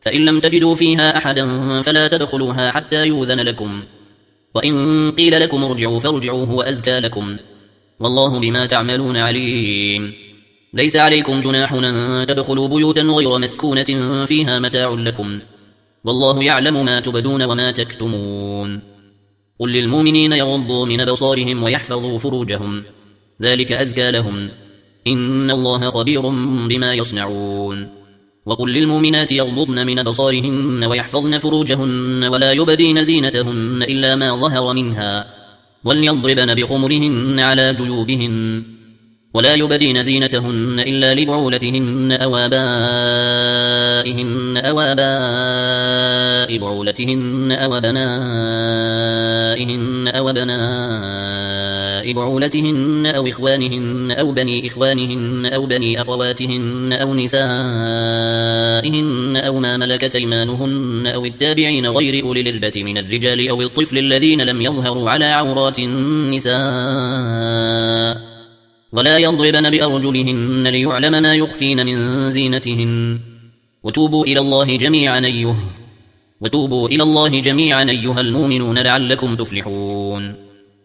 فإن لم تجدوا فيها أحدا فلا تدخلوها حتى يؤذن لكم، وإن قيل لكم ارجعوا فارجعوا هو أزكى لكم، والله بما تعملون عليم. ليس عليكم جناح أن تدخلوا بيوتا غير مسكونة فيها متاع لكم، والله يعلم ما تبدون وما تكتمون. قل للمؤمنين يغضوا من أبصارهم ويحفظوا فروجهم، ذلك أزكى لهم، إن الله خبير بما يصنعون. وقل للمؤمنات يغضضن من أبصارهن ويحفظن فروجهن ولا يبدين زينتهن إلا ما ظهر منها، وليضربن بخمرهن على جيوبهن، ولا يبدين زينتهن إلا لبعولتهن أو آبائهن أو آباء بعولتهن أو أبنائهن أو أبناء بعولتهن أو إخوانهن أو بني إخوانهن أو بني أخواتهن أو نسائهن أو ما ملكت أيمانهن أو التابعين غير أولي الإربة من الرجال أو الطفل الذين لم يظهروا على عورات النساء، ولا يضربن بأرجلهن ليعلم ما يخفين من زينتهن. وتوبوا إلى الله جميعا أيها المؤمنون لعلكم تفلحون.